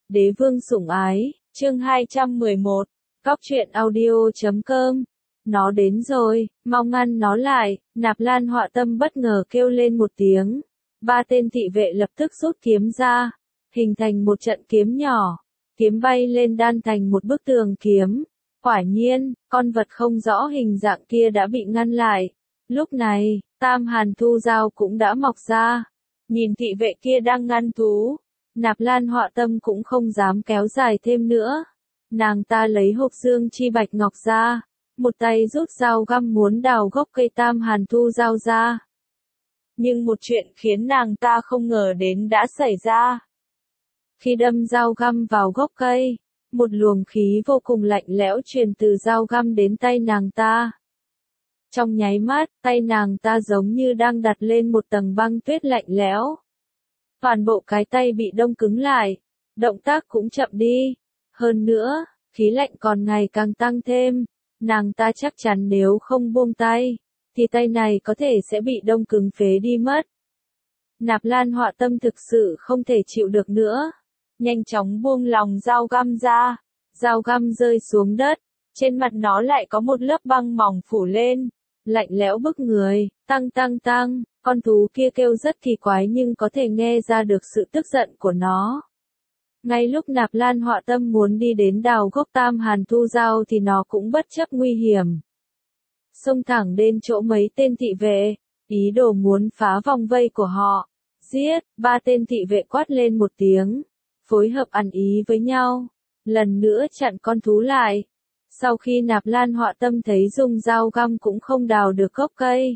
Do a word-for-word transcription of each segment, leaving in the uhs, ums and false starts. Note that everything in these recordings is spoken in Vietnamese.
Đế vương sủng ái, chương hai trăm mười một, Cóc truyện audio chấm com. Nó đến rồi, mau ngăn nó lại, Nạp Lan Họa Tâm bất ngờ kêu lên một tiếng. Ba tên thị vệ lập tức rút kiếm ra, hình thành một trận kiếm nhỏ, kiếm bay lên đan thành một bức tường kiếm. Quả nhiên, con vật không rõ hình dạng kia đã bị ngăn lại. Lúc này, Tam Hàn Thu Dao cũng đã mọc ra. Nhìn thị vệ kia đang ngăn thú, Nạp Lan Họa Tâm cũng không dám kéo dài thêm nữa. Nàng ta lấy hộp dương chi bạch ngọc ra, một tay rút dao găm muốn đào gốc cây Tam Hàn Thu Dao ra. Nhưng một chuyện khiến nàng ta không ngờ đến đã xảy ra. Khi đâm dao găm vào gốc cây, một luồng khí vô cùng lạnh lẽo truyền từ dao găm đến tay nàng ta. Trong nháy mắt, tay nàng ta giống như đang đặt lên một tầng băng tuyết lạnh lẽo. Toàn bộ cái tay bị đông cứng lại, động tác cũng chậm đi. Hơn nữa, khí lạnh còn ngày càng tăng thêm, nàng ta chắc chắn nếu không buông tay, thì tay này có thể sẽ bị đông cứng phế đi mất. Nạp Lan Họa Tâm thực sự không thể chịu được nữa, nhanh chóng buông lòng dao găm ra, dao găm rơi xuống đất, trên mặt nó lại có một lớp băng mỏng phủ lên, lạnh lẽo bức người, tăng tăng tăng, con thú kia kêu rất kỳ quái nhưng có thể nghe ra được sự tức giận của nó. Ngay lúc Nạp Lan Họa Tâm muốn đi đến đào gốc Tam Hàn Thu Dao thì nó cũng bất chấp nguy hiểm, xông thẳng đến chỗ mấy tên thị vệ, ý đồ muốn phá vòng vây của họ. Giết! Ba tên thị vệ quát lên một tiếng, phối hợp ăn ý với nhau, lần nữa chặn con thú lại. Sau khi Nạp Lan Họa Tâm thấy dùng dao găm cũng không đào được gốc cây,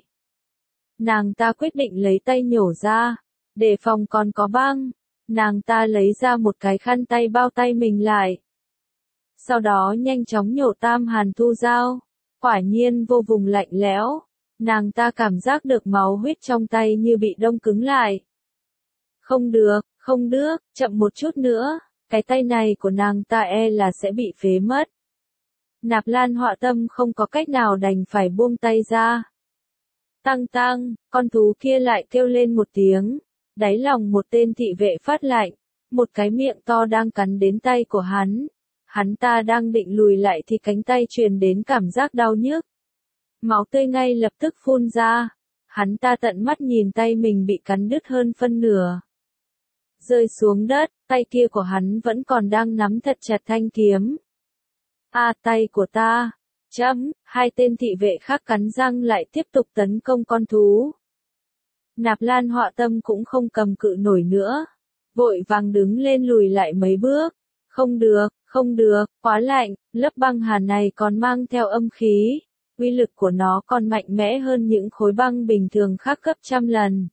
nàng ta quyết định lấy tay nhổ ra, để phòng còn có băng. Nàng ta lấy ra một cái khăn tay bao tay mình lại. Sau đó nhanh chóng nhổ Tam Hàn Thu Dao. Quả nhiên vô vùng lạnh lẽo. Nàng ta cảm giác được máu huyết trong tay như bị đông cứng lại. Không được, không được, chậm một chút nữa, cái tay này của nàng ta e là sẽ bị phế mất. Nạp Lan Họa Tâm không có cách nào đành phải buông tay ra. Tăng tăng, con thú kia lại kêu lên một tiếng. Đáy lòng một tên thị vệ phát lạnh, một cái miệng to đang cắn đến tay của hắn. Hắn ta đang định lùi lại thì cánh tay truyền đến cảm giác đau nhức. Máu tươi ngay lập tức phun ra. Hắn ta tận mắt nhìn tay mình bị cắn đứt hơn phân nửa. Rơi xuống đất, tay kia của hắn vẫn còn đang nắm thật chặt thanh kiếm. À, tay của ta. Chấm, hai tên thị vệ khác cắn răng lại tiếp tục tấn công con thú. Nạp Lan Họa Tâm cũng không cầm cự nổi nữa, vội vàng đứng lên lùi lại mấy bước. Không được, không được, quá lạnh, lớp băng hàn này còn mang theo âm khí, uy lực của nó còn mạnh mẽ hơn những khối băng bình thường khác gấp trăm lần.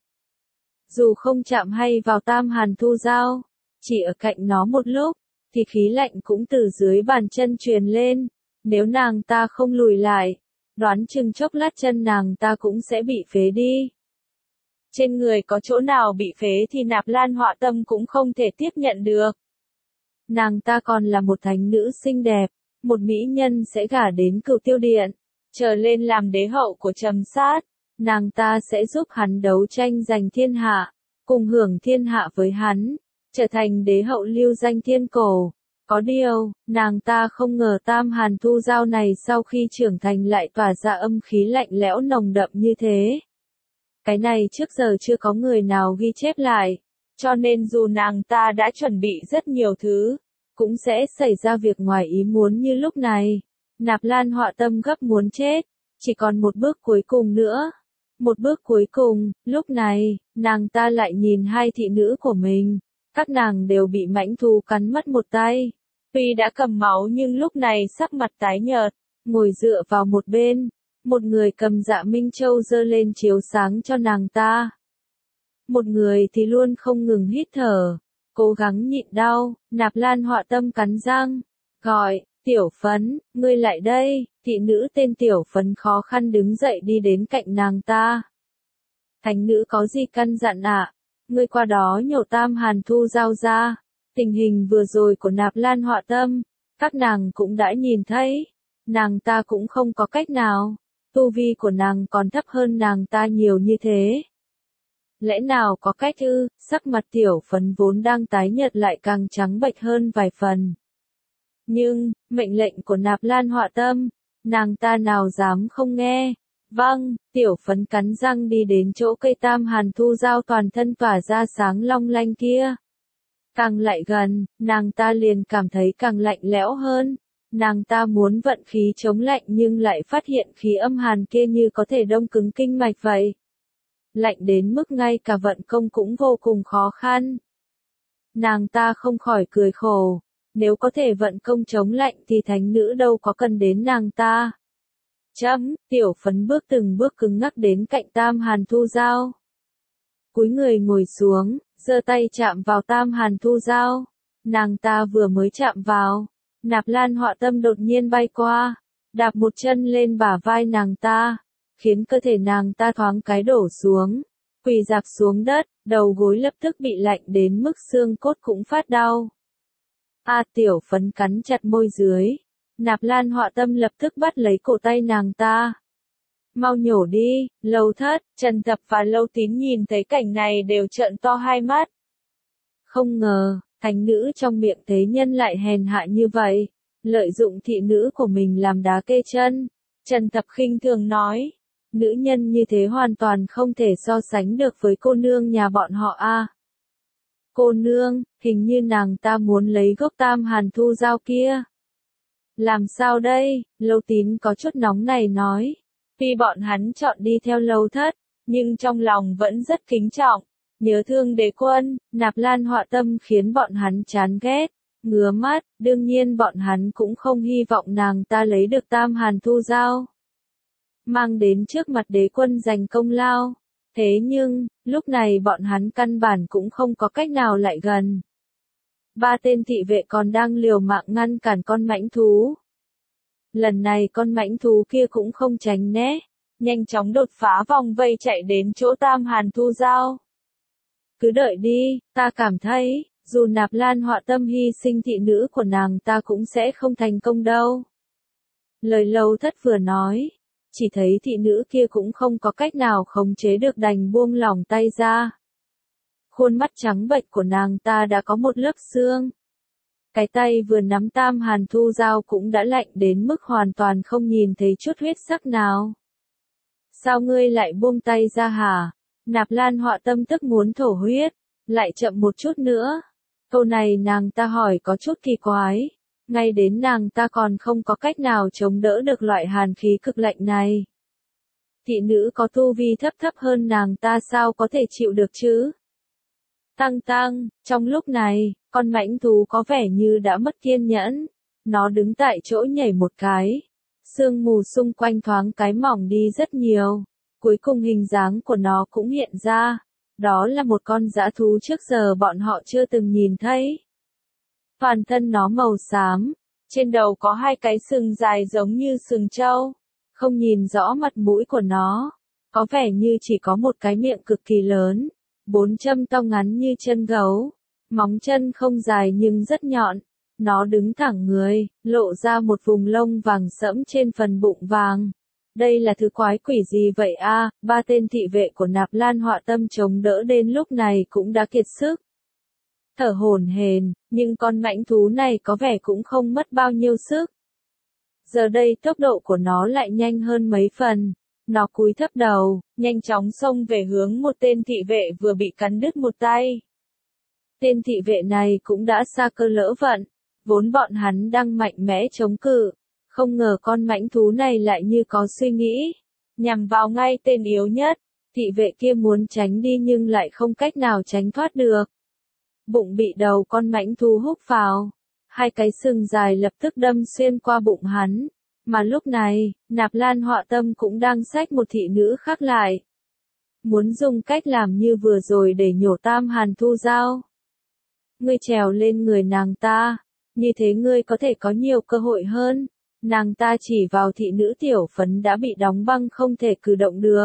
Dù không chạm hay vào Tam Hàn Thu Dao, chỉ ở cạnh nó một lúc, thì khí lạnh cũng từ dưới bàn chân truyền lên. Nếu nàng ta không lùi lại, đoán chừng chốc lát chân nàng ta cũng sẽ bị phế đi. Trên người có chỗ nào bị phế thì Nạp Lan Họa Tâm cũng không thể tiếp nhận được. Nàng ta còn là một thánh nữ xinh đẹp, một mỹ nhân sẽ gả đến Cửu Tiêu Điện, trở lên làm đế hậu của Trầm Sát. Nàng ta sẽ giúp hắn đấu tranh giành thiên hạ, cùng hưởng thiên hạ với hắn, trở thành đế hậu lưu danh thiên cổ. Có điều, nàng ta không ngờ Tam Hàn Thu Dao này sau khi trưởng thành lại tỏa ra âm khí lạnh lẽo nồng đậm như thế. Cái này trước giờ chưa có người nào ghi chép lại, cho nên dù nàng ta đã chuẩn bị rất nhiều thứ, cũng sẽ xảy ra việc ngoài ý muốn như lúc này. Nạp Lan Họa Tâm gấp muốn chết, chỉ còn một bước cuối cùng nữa. Một bước cuối cùng, lúc này, nàng ta lại nhìn hai thị nữ của mình, các nàng đều bị mãnh thú cắn mất một tay. Tuy đã cầm máu nhưng lúc này sắc mặt tái nhợt, ngồi dựa vào một bên. Một người cầm Dạ Minh Châu giơ lên chiếu sáng cho nàng ta. Một người thì luôn không ngừng hít thở, cố gắng nhịn đau. Nạp Lan Họa Tâm cắn răng, gọi, Tiểu Phấn, ngươi lại đây. Thị nữ tên Tiểu Phấn khó khăn đứng dậy đi đến cạnh nàng ta. Thánh nữ có gì căn dặn ạ? À? Ngươi qua đó nhổ Tam Hàn Thu Dao ra. Tình hình vừa rồi của Nạp Lan Họa Tâm, các nàng cũng đã nhìn thấy. Nàng ta cũng không có cách nào. Tu vi của nàng còn thấp hơn nàng ta nhiều như thế. Lẽ nào có cách ư? Sắc mặt tiểu phấn vốn đang tái nhợt lại càng trắng bệch hơn vài phần. Nhưng, mệnh lệnh của Nạp Lan Họa Tâm, nàng ta nào dám không nghe. Vâng, tiểu phấn cắn răng đi đến chỗ cây tam hàn thu dao toàn thân tỏa ra sáng long lanh kia. Càng lại gần, nàng ta liền cảm thấy càng lạnh lẽo hơn. Nàng ta muốn vận khí chống lạnh nhưng lại phát hiện khí âm hàn kia như có thể đông cứng kinh mạch vậy. Lạnh đến mức ngay cả vận công cũng vô cùng khó khăn. Nàng ta không khỏi cười khổ. Nếu có thể vận công chống lạnh thì thánh nữ đâu có cần đến nàng ta. Chấm, tiểu phấn bước từng bước cứng ngắc đến cạnh tam hàn thu dao. Cúi người ngồi xuống, giơ tay chạm vào tam hàn thu dao. Nàng ta vừa mới chạm vào, Nạp Lan Họa Tâm đột nhiên bay qua, đạp một chân lên bả vai nàng ta, khiến cơ thể nàng ta thoáng cái đổ xuống, quỳ rạp xuống đất, đầu gối lập tức bị lạnh đến mức xương cốt cũng phát đau. A tiểu phấn cắn chặt môi dưới, Nạp Lan Họa Tâm lập tức bắt lấy cổ tay nàng ta. Mau nhổ đi, Lâu Thất, Trần Tập và Lâu Tín nhìn thấy cảnh này đều trợn to hai mắt. Không ngờ, thánh nữ trong miệng thế nhân lại hèn hạ như vậy, lợi dụng thị nữ của mình làm đá kê chân. Trần Tập khinh thường nói, nữ nhân như thế hoàn toàn không thể so sánh được với cô nương nhà bọn họ a. Cô nương, hình như nàng ta muốn lấy gốc tam hàn thu dao kia. Làm sao đây? Lâu Tín có chút nóng này nói. Tuy bọn hắn chọn đi theo Lâu Thất, nhưng trong lòng vẫn rất kính trọng. Nhớ thương đế quân, Nạp Lan Họa Tâm khiến bọn hắn chán ghét, ngứa mắt, đương nhiên bọn hắn cũng không hy vọng nàng ta lấy được tam hàn thu dao. Mang đến trước mặt đế quân giành công lao. Thế nhưng, lúc này bọn hắn căn bản cũng không có cách nào lại gần. Ba tên thị vệ còn đang liều mạng ngăn cản con mãnh thú. Lần này con mãnh thú kia cũng không tránh né, nhanh chóng đột phá vòng vây chạy đến chỗ tam hàn thu dao. Cứ đợi đi, ta cảm thấy, dù Nạp Lan Họa Tâm hy sinh thị nữ của nàng ta cũng sẽ không thành công đâu. Lời Lâu Thất vừa nói, chỉ thấy thị nữ kia cũng không có cách nào khống chế được đành buông lỏng tay ra. Khuôn mắt trắng bệch của nàng ta đã có một lớp xương. Cái tay vừa nắm tam hàn thu dao cũng đã lạnh đến mức hoàn toàn không nhìn thấy chút huyết sắc nào. Sao ngươi lại buông tay ra hả? Nạp Lan Họa Tâm tức muốn thổ huyết, lại chậm một chút nữa. Câu này nàng ta hỏi có chút kỳ quái, ngay đến nàng ta còn không có cách nào chống đỡ được loại hàn khí cực lạnh này. Thị nữ có tu vi thấp thấp hơn nàng ta sao có thể chịu được chứ? Tăng tăng, trong lúc này, con mãnh thú có vẻ như đã mất kiên nhẫn, nó đứng tại chỗ nhảy một cái. Sương mù xung quanh thoáng cái mỏng đi rất nhiều. Cuối cùng hình dáng của nó cũng hiện ra, đó là một con dã thú trước giờ bọn họ chưa từng nhìn thấy. Toàn thân nó màu xám, trên đầu có hai cái sừng dài giống như sừng trâu, không nhìn rõ mặt mũi của nó, có vẻ như chỉ có một cái miệng cực kỳ lớn, bốn châm to ngắn như chân gấu, móng chân không dài nhưng rất nhọn. Nó đứng thẳng người, lộ ra một vùng lông vàng sẫm trên phần bụng vàng. Đây là thứ quái quỷ gì vậy a? Ba tên thị vệ của Nạp Lan Họa Tâm chống đỡ đến lúc này cũng đã kiệt sức. Thở hổn hển, nhưng con mãnh thú này có vẻ cũng không mất bao nhiêu sức. Giờ đây tốc độ của nó lại nhanh hơn mấy phần. Nó cúi thấp đầu, nhanh chóng xông về hướng một tên thị vệ vừa bị cắn đứt một tay. Tên thị vệ này cũng đã sa cơ lỡ vận, vốn bọn hắn đang mạnh mẽ chống cự. Không ngờ con mãnh thú này lại như có suy nghĩ, nhằm vào ngay tên yếu nhất. Thị vệ kia muốn tránh đi nhưng lại không cách nào tránh thoát được. Bụng bị đầu con mãnh thú húc vào, hai cái sừng dài lập tức đâm xuyên qua bụng hắn. Mà lúc này, Nạp Lan Họa Tâm cũng đang xách một thị nữ khác lại. Muốn dùng cách làm như vừa rồi để nhổ tam hàn thu dao. Ngươi trèo lên người nàng ta, như thế ngươi có thể có nhiều cơ hội hơn. Nàng ta chỉ vào thị nữ tiểu phấn đã bị đóng băng không thể cử động được.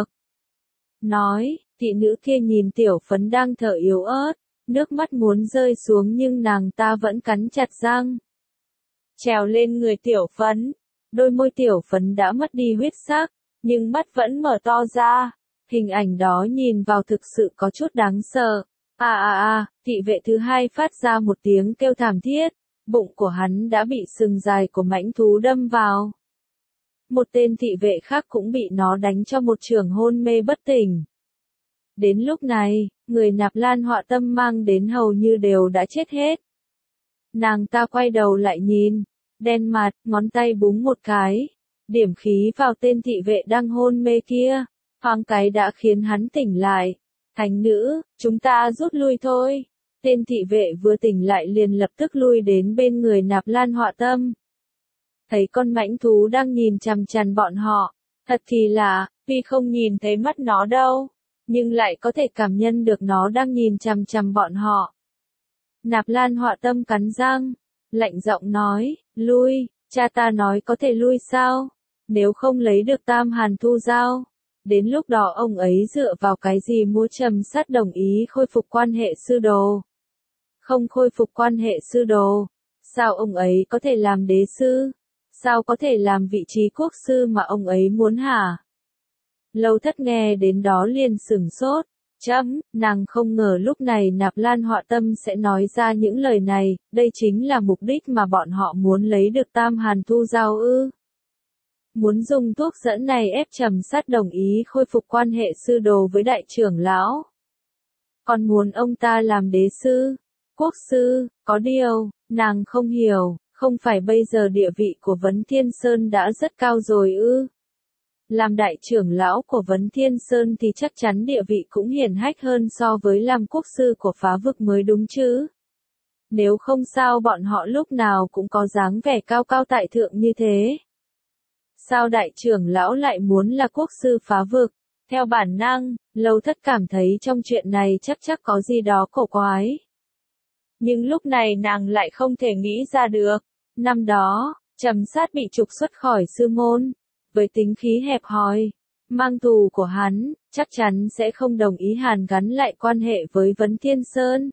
Nói, thị nữ kia nhìn tiểu phấn đang thở yếu ớt, nước mắt muốn rơi xuống nhưng nàng ta vẫn cắn chặt răng. Trèo lên người tiểu phấn, đôi môi tiểu phấn đã mất đi huyết sắc, nhưng mắt vẫn mở to ra. Hình ảnh đó nhìn vào thực sự có chút đáng sợ. À à à, thị vệ thứ hai phát ra một tiếng kêu thảm thiết, bụng của hắn đã bị sừng dài của mãnh thú đâm vào. Một tên thị vệ khác cũng bị nó đánh cho một chưởng hôn mê bất tỉnh. Đến lúc này, người Nạp Lan Họa Tâm mang đến hầu như đều đã chết hết. Nàng ta quay đầu lại nhìn, đen mặt, ngón tay búng một cái, điểm khí vào tên thị vệ đang hôn mê kia, thoáng cái đã khiến hắn tỉnh lại. Thánh nữ, chúng ta rút lui thôi. Tên thị vệ vừa tỉnh lại liền lập tức lui đến bên người Nạp Lan Họa Tâm. Thấy con mãnh thú đang nhìn chằm chằm bọn họ, thật kỳ lạ, tuy không nhìn thấy mắt nó đâu, nhưng lại có thể cảm nhận được nó đang nhìn chằm chằm bọn họ. Nạp Lan Họa Tâm cắn răng, lạnh giọng nói, lui, cha ta nói có thể lui sao, nếu không lấy được Tam Hàn Thu Giao. Đến lúc đó ông ấy dựa vào cái gì Múa Trầm Sát đồng ý khôi phục quan hệ sư đồ? Không khôi phục quan hệ sư đồ, sao ông ấy có thể làm đế sư? Sao có thể làm vị trí quốc sư mà ông ấy muốn hả? Lâu Thất nghe đến đó liền sửng sốt. Chấm, nàng không ngờ lúc này Nạp Lan Họa Tâm sẽ nói ra những lời này, đây chính là mục đích mà bọn họ muốn lấy được Tam Hàn Thu Giao ư. Muốn dùng thuốc dẫn này ép Trầm Sát đồng ý khôi phục quan hệ sư đồ với đại trưởng lão. Còn muốn ông ta làm đế sư, quốc sư, có điều, nàng không hiểu, không phải bây giờ địa vị của Vấn Thiên Sơn đã rất cao rồi ư. Làm đại trưởng lão của Vấn Thiên Sơn thì chắc chắn địa vị cũng hiển hách hơn so với làm quốc sư của phá vực mới đúng chứ. Nếu không sao bọn họ lúc nào cũng có dáng vẻ cao cao tại thượng như thế. Sao đại trưởng lão lại muốn là quốc sư phá vực? Theo bản năng, Lâu Thất cảm thấy trong chuyện này chắc chắc có gì đó cổ quái. Nhưng lúc này nàng lại không thể nghĩ ra được. Năm đó, Trầm Sát bị trục xuất khỏi sư môn. Với tính khí hẹp hòi, mang tù của hắn, chắc chắn sẽ không đồng ý hàn gắn lại quan hệ với Vấn Thiên Sơn.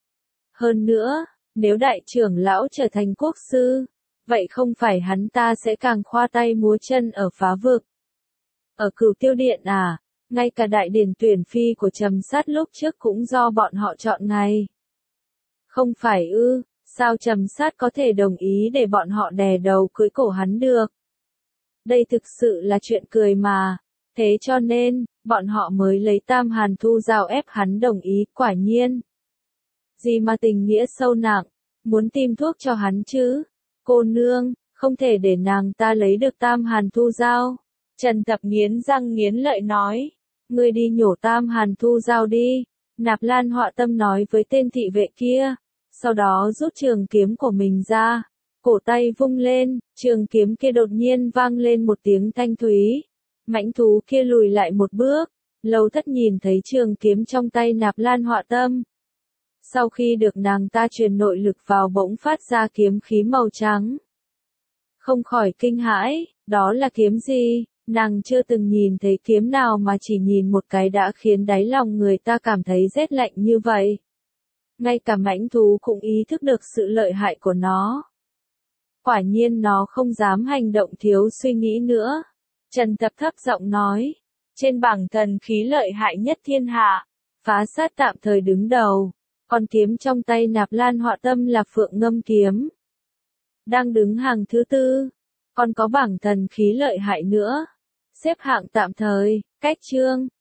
Hơn nữa, nếu đại trưởng lão trở thành quốc sư, vậy không phải hắn ta sẽ càng khoa tay múa chân ở phá vực. Ở Cửu Tiêu Điện à, ngay cả đại điển tuyển phi của Trầm Sát lúc trước cũng do bọn họ chọn ngay. Không phải ư, sao Trầm Sát có thể đồng ý để bọn họ đè đầu cưới cổ hắn được? Đây thực sự là chuyện cười mà. Thế cho nên, bọn họ mới lấy Tam Hàn Thu Giao ép hắn đồng ý, quả nhiên. Gì mà tình nghĩa sâu nặng, muốn tìm thuốc cho hắn chứ? Cô nương, không thể để nàng ta lấy được Tam Hàn Thu Giao. Trần Thập nghiến răng nghiến lợi nói. Ngươi đi nhổ Tam Hàn Thu Giao đi. Nạp Lan Họa Tâm nói với tên thị vệ kia. Sau đó rút trường kiếm của mình ra. Cổ tay vung lên, trường kiếm kia đột nhiên vang lên một tiếng thanh thúy. Mãnh thú kia lùi lại một bước. Lâu Thất nhìn thấy trường kiếm trong tay Nạp Lan Họa Tâm. Sau khi được nàng ta truyền nội lực vào bỗng phát ra kiếm khí màu trắng. Không khỏi kinh hãi, đó là kiếm gì? Nàng chưa từng nhìn thấy kiếm nào mà chỉ nhìn một cái đã khiến đáy lòng người ta cảm thấy rét lạnh như vậy. Ngay cả mãnh thú cũng ý thức được sự lợi hại của nó. Quả nhiên nó không dám hành động thiếu suy nghĩ nữa. Trần Thập thấp giọng nói, trên bảng thần khí lợi hại nhất thiên hạ, Phá Sát tạm thời đứng đầu, còn kiếm trong tay Nạp Lan Họa Tâm là Phượng Ngâm kiếm. Đang đứng hàng thứ tư, còn có bảng thần khí lợi hại nữa. Xếp hạng tạm thời, cách chương.